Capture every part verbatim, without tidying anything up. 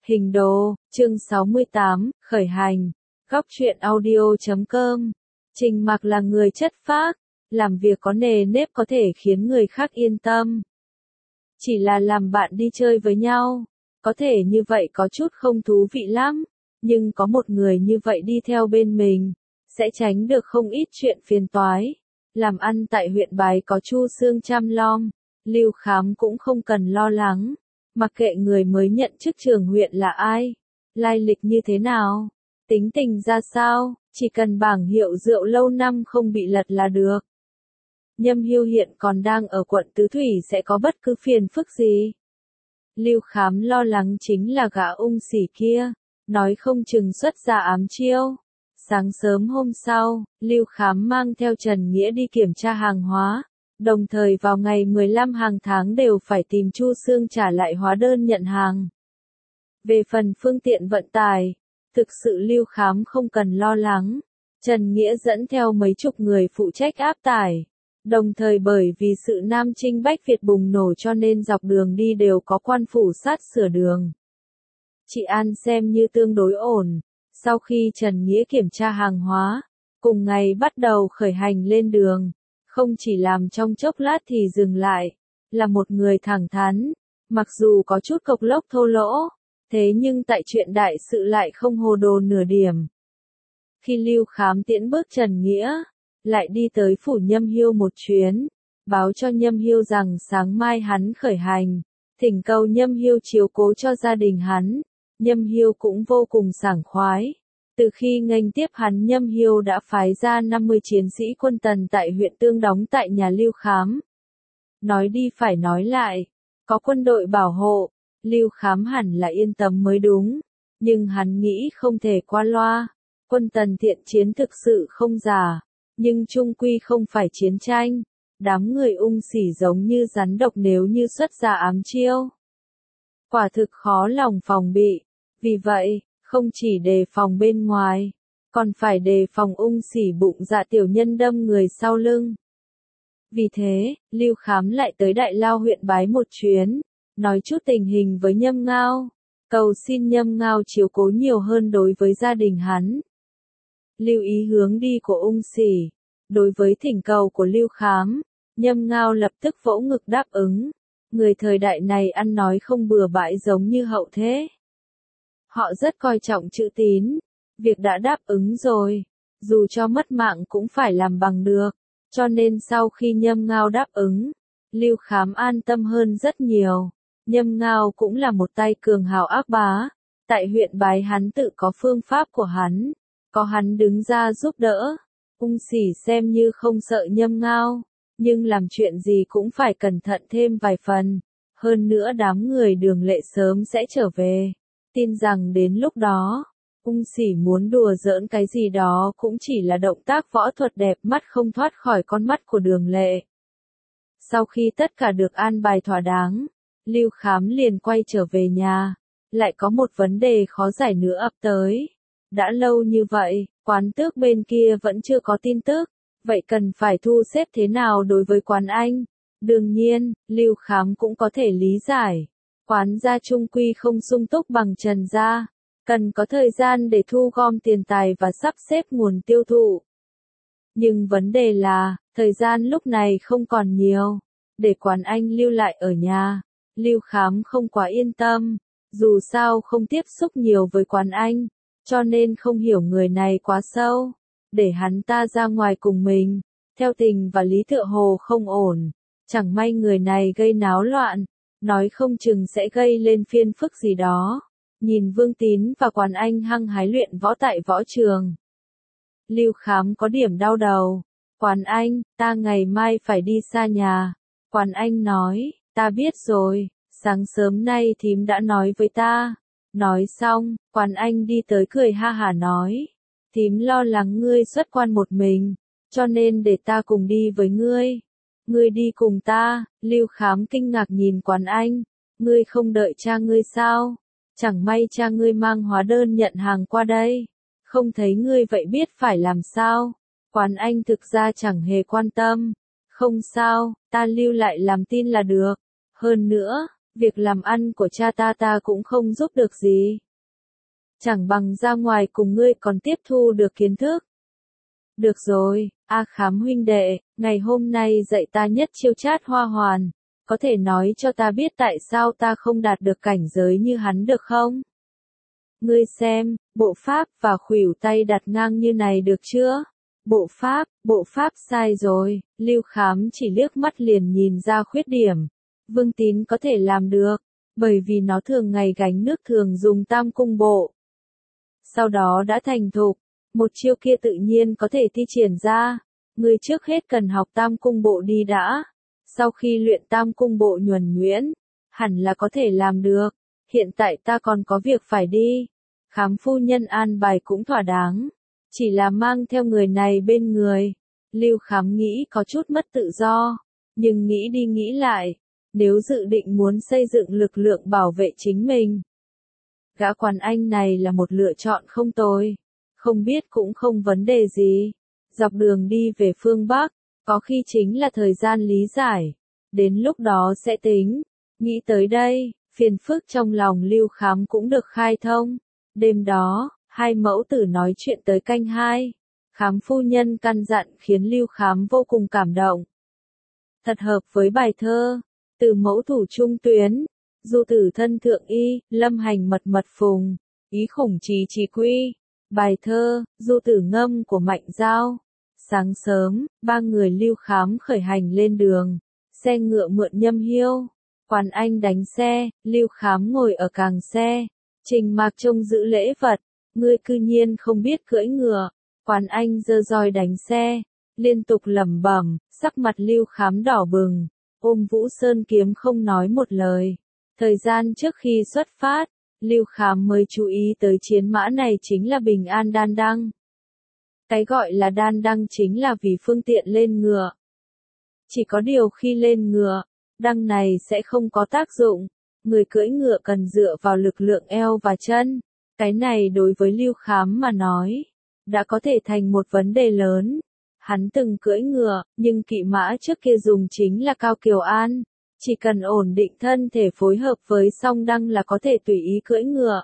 Hình đồ, chương sáu mươi tám, khởi hành. Góc truyện audio chấm com. Trình Mặc là người chất phác, làm việc có nề nếp có thể khiến người khác yên tâm. Chỉ là làm bạn đi chơi với nhau, có thể như vậy có chút không thú vị lắm, nhưng có một người như vậy đi theo bên mình, sẽ tránh được không ít chuyện phiền toái. Làm ăn tại huyện Bái có Chu Xương chăm lom, Lưu Khám cũng không cần lo lắng. Mặc kệ người mới nhận chức trưởng huyện là ai, lai lịch như thế nào, tính tình ra sao, chỉ cần bảng hiệu rượu lâu năm không bị lật là được. Nhâm Hiêu hiện còn đang ở quận Tứ Thủy sẽ có bất cứ phiền phức gì. Lưu Khám lo lắng chính là gã ung xỉ kia, nói không chừng xuất ra ám chiêu. Sáng sớm hôm sau, Lưu Khám mang theo Trần Nghĩa đi kiểm tra hàng hóa. Đồng thời vào ngày mười lăm hàng tháng đều phải tìm Chu Xương trả lại hóa đơn nhận hàng. Về phần phương tiện vận tải, thực sự Lưu Khám không cần lo lắng. Trần Nghĩa dẫn theo mấy chục người phụ trách áp tải. Đồng thời bởi vì sự Nam Chinh Bách Việt bùng nổ cho nên dọc đường đi đều có quan phủ sát sửa đường. Chị An xem như tương đối ổn. Sau khi Trần Nghĩa kiểm tra hàng hóa, cùng ngày bắt đầu khởi hành lên đường. Không chỉ làm trong chốc lát thì dừng lại, là một người thẳng thắn, mặc dù có chút cộc lốc thô lỗ, thế nhưng tại chuyện đại sự lại không hồ đồ nửa điểm. Khi Lưu Khám tiễn bước Trần Nghĩa, lại đi tới phủ Nhâm Hiêu một chuyến, báo cho Nhâm Hiêu rằng sáng mai hắn khởi hành, thỉnh cầu Nhâm Hiêu chiếu cố cho gia đình hắn. Nhâm Hiêu cũng vô cùng sảng khoái. Từ khi nghênh tiếp hắn, Nhâm Hiêu đã phái ra năm mươi chiến sĩ quân Tần tại huyện Tương đóng tại nhà Lưu Khám. Nói đi phải nói lại, có quân đội bảo hộ, Lưu Khám hẳn là yên tâm mới đúng, nhưng hắn nghĩ không thể qua loa. Quân Tần thiện chiến thực sự không giả, nhưng chung quy không phải chiến tranh. Đám người ung xỉ giống như rắn độc, nếu như xuất ra ám chiêu, quả thực khó lòng phòng bị. Vì vậy, không chỉ đề phòng bên ngoài, còn phải đề phòng ung xỉ bụng dạ tiểu nhân đâm người sau lưng. Vì thế, Lưu Khám lại tới Đại Lao huyện Bái một chuyến, nói chút tình hình với Nhâm Ngao, cầu xin Nhâm Ngao chiếu cố nhiều hơn đối với gia đình hắn. Lưu ý hướng đi của ung xỉ, đối với thỉnh cầu của Lưu Khám, Nhâm Ngao lập tức vỗ ngực đáp ứng. Người thời đại này ăn nói không bừa bãi giống như hậu thế. Họ rất coi trọng chữ tín, việc đã đáp ứng rồi, dù cho mất mạng cũng phải làm bằng được, cho nên sau khi Nhâm Ngao đáp ứng, Lưu Khám an tâm hơn rất nhiều. Nhâm Ngao cũng là một tay cường hào ác bá, tại huyện Bái hắn tự có phương pháp của hắn, có hắn đứng ra giúp đỡ. Ung xỉ xem như không sợ Nhâm Ngao, nhưng làm chuyện gì cũng phải cẩn thận thêm vài phần, hơn nữa đám người Đường Lệ sớm sẽ trở về. Tin rằng đến lúc đó, ung xỉ muốn đùa giỡn cái gì đó cũng chỉ là động tác võ thuật đẹp mắt không thoát khỏi con mắt của Đường Lệ. Sau khi tất cả được an bài thỏa đáng, Lưu Khám liền quay trở về nhà. Lại có một vấn đề khó giải nữa ập tới. Đã lâu như vậy, Quán Tước bên kia vẫn chưa có tin tức. Vậy cần phải thu xếp thế nào đối với Quán Anh? Đương nhiên, Lưu Khám cũng có thể lý giải. Quán gia chung quy không sung túc bằng Trần gia, cần có thời gian để thu gom tiền tài và sắp xếp nguồn tiêu thụ. Nhưng vấn đề là, thời gian lúc này không còn nhiều, để Quán Anh lưu lại ở nhà, Lưu Khám không quá yên tâm, dù sao không tiếp xúc nhiều với Quán Anh, cho nên không hiểu người này quá sâu, để hắn ta ra ngoài cùng mình, theo tình và lý tựa hồ không ổn, chẳng may người này gây náo loạn. Nói không chừng sẽ gây lên phiền phức gì đó. Nhìn Vương Tín và Quán Anh hăng hái luyện võ tại võ trường, Lưu Khám có điểm đau đầu. Quán Anh, ta ngày mai phải đi xa nhà. Quán Anh nói, ta biết rồi, sáng sớm nay thím đã nói với ta. Nói xong, Quán Anh đi tới cười ha hả nói, thím lo lắng ngươi xuất quan một mình, cho nên để ta cùng đi với ngươi. Ngươi đi cùng ta? Lưu Khám kinh ngạc nhìn Quán Anh, ngươi không đợi cha ngươi sao? Chẳng may cha ngươi mang hóa đơn nhận hàng qua đây, không thấy ngươi vậy biết phải làm sao? Quán Anh thực ra chẳng hề quan tâm, không sao, ta lưu lại làm tin là được. Hơn nữa, Việc làm ăn của cha ta ta cũng không giúp được gì. Chẳng bằng ra ngoài cùng ngươi còn tiếp thu được kiến thức. Được rồi, A Khám huynh đệ, ngày hôm nay dạy ta nhất chiêu chát hoa hoàn, có thể nói cho ta biết tại sao ta không đạt được cảnh giới như hắn được không? Ngươi xem, bộ pháp và khuỷu tay đặt ngang như này được chưa? Bộ pháp, bộ pháp sai rồi, Lưu Khám chỉ liếc mắt liền nhìn ra khuyết điểm. Vương Tín có thể làm được, bởi vì nó thường ngày gánh nước thường dùng tam cung bộ. Sau đó đã thành thục, một chiêu kia tự nhiên có thể thi triển ra. Ngươi trước hết cần học tam cung bộ đi đã. Sau khi luyện tam cung bộ nhuần nhuyễn, hẳn là có thể làm được. Hiện tại ta còn có việc phải đi. Khám phu nhân an bài cũng thỏa đáng. Chỉ là mang theo người này bên người. Lưu Khám nghĩ có chút mất tự do. Nhưng nghĩ đi nghĩ lại. Nếu dự định muốn xây dựng lực lượng bảo vệ chính mình. Gã Quan Anh này là một lựa chọn không tồi. Không biết cũng không vấn đề gì. Dọc đường đi về phương Bắc. Có khi chính là thời gian lý giải. Đến lúc đó sẽ tính. Nghĩ tới đây, phiền phức trong lòng Lưu Khám cũng được khai thông. Đêm đó, hai mẫu tử nói chuyện tới canh hai. Khám phu nhân căn dặn khiến Lưu Khám vô cùng cảm động. Thật hợp với bài thơ. Từ mẫu thủ trung tuyến. Du tử thân thượng y, lâm hành mật mật phùng. Ý khủng trì trì quy. Bài thơ, du tử ngâm của Mạnh Giao. Sáng sớm, ba người Lưu Khám khởi hành lên đường. Xe ngựa mượn Nhâm Hiêu. Quan Anh đánh xe, Lưu Khám ngồi ở càng xe. Trình Mạc trông giữ lễ vật. Ngươi cư nhiên không biết cưỡi ngựa. Quan Anh giơ roi đánh xe. Liên tục lẩm bẩm, sắc mặt Lưu Khám đỏ bừng. Ôm Vũ Sơn kiếm không nói một lời. Thời gian trước khi xuất phát, Lưu Khám mới chú ý tới chiến mã này chính là Bình An Đan Đăng. Cái gọi là đan đăng chính là vì phương tiện lên ngựa. Chỉ có điều khi lên ngựa, đăng này sẽ không có tác dụng. Người cưỡi ngựa cần dựa vào lực lượng eo và chân. Cái này đối với Lưu Khám mà nói, đã có thể thành một vấn đề lớn. Hắn từng cưỡi ngựa, nhưng kỵ mã trước kia dùng chính là Cao Kiều An. Chỉ cần ổn định thân thể phối hợp với song đăng là có thể tùy ý cưỡi ngựa.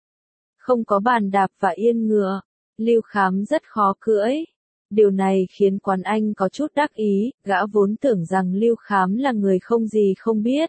Không có bàn đạp và yên ngựa, Lưu Khám rất khó cưỡi. Điều này khiến Quan Anh có chút đắc ý, gã vốn tưởng rằng Lưu Khám là người không gì không biết.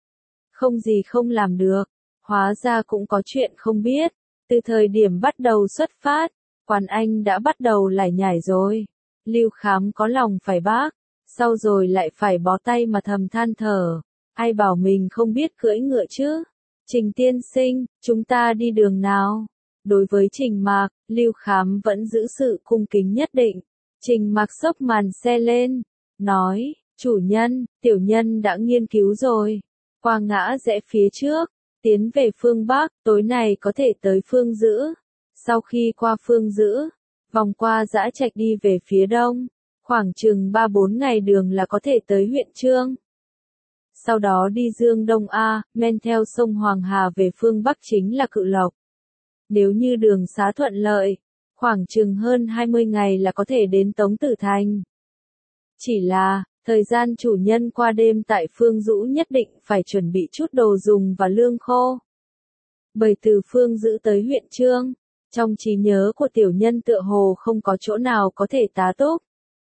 Không gì không làm được, hóa ra cũng có chuyện không biết. Từ thời điểm bắt đầu xuất phát, Quan Anh đã bắt đầu lải nhải rồi. Lưu Khám có lòng phải bác, sau rồi lại phải bó tay mà thầm than thở. Ai bảo mình không biết cưỡi ngựa chứ? Trình tiên sinh, chúng ta đi đường nào? Đối với Trình Mạc, Lưu Khám vẫn giữ sự cung kính nhất định. Trình Mạc xốc màn xe lên, nói, chủ nhân, tiểu nhân đã nghiên cứu rồi. Qua ngã rẽ phía trước, tiến về phương Bắc, tối nay có thể tới phương Dữ. Sau khi qua phương Dữ, vòng qua Dã Trạch đi về phía đông, khoảng chừng ba bốn ngày đường là có thể tới huyện Chương. Sau đó đi Dương Đông A, men theo sông Hoàng Hà về phương Bắc chính là Cự Lộc. Nếu như đường xá thuận lợi, khoảng chừng hơn hai mươi ngày là có thể đến Tống Tử Thành. Chỉ là, thời gian chủ nhân qua đêm tại Phương Dũ nhất định phải chuẩn bị chút đồ dùng và lương khô. Bởi từ Phương Dũ tới huyện Chương, trong trí nhớ của tiểu nhân tựa hồ không có chỗ nào có thể tá túc.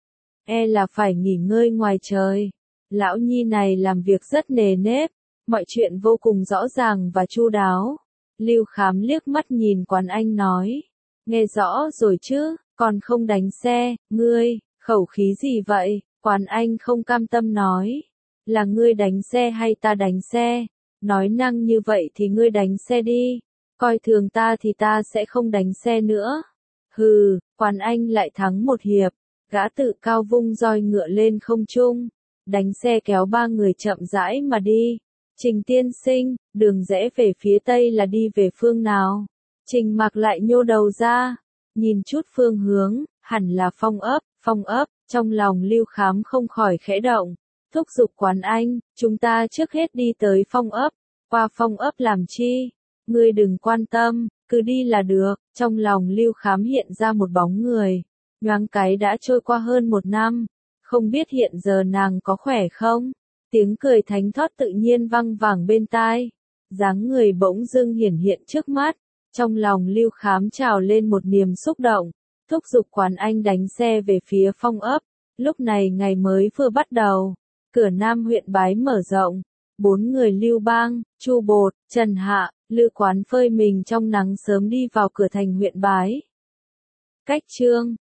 E là phải nghỉ ngơi ngoài trời. Lão Nhi này làm việc rất nề nếp, mọi chuyện vô cùng rõ ràng và chu đáo. Lưu Khám liếc mắt nhìn Quan Anh nói, nghe rõ rồi chứ, còn không đánh xe, ngươi, khẩu khí gì vậy? Quan Anh không cam tâm nói, là ngươi đánh xe hay ta đánh xe? Nói năng như vậy thì ngươi đánh xe đi, coi thường ta thì ta sẽ không đánh xe nữa. Hừ, Quan Anh lại thắng một hiệp, gã tự cao vung roi ngựa lên không trung, đánh xe kéo ba người chậm rãi mà đi. Trình tiên sinh, đường rẽ về phía tây là đi về phương nào? Trình Mạc lại nhô đầu ra, nhìn chút phương hướng, hẳn là Phong ấp, Phong ấp, trong lòng Lưu Khám không khỏi khẽ động, thúc giục Quan Anh, chúng ta trước hết đi tới Phong ấp, qua Phong ấp làm chi? Ngươi đừng quan tâm, cứ đi là được. Trong lòng Lưu Khám hiện ra một bóng người, nhoáng cái đã trôi qua hơn một năm, không biết hiện giờ nàng có khỏe không? Tiếng cười thánh thót tự nhiên vang vẳng bên tai. Dáng người bỗng dưng hiển hiện trước mắt. Trong lòng Lưu Khám trào lên một niềm xúc động. Thúc giục quán anh đánh xe về phía Phong ấp. Lúc này ngày mới vừa bắt đầu. Cửa Nam huyện Bái mở rộng. Bốn người Lưu Bang, Chu Bột, Trần Hạ, Lữ Quán phơi mình trong nắng sớm đi vào cửa thành huyện Bái. Cách chương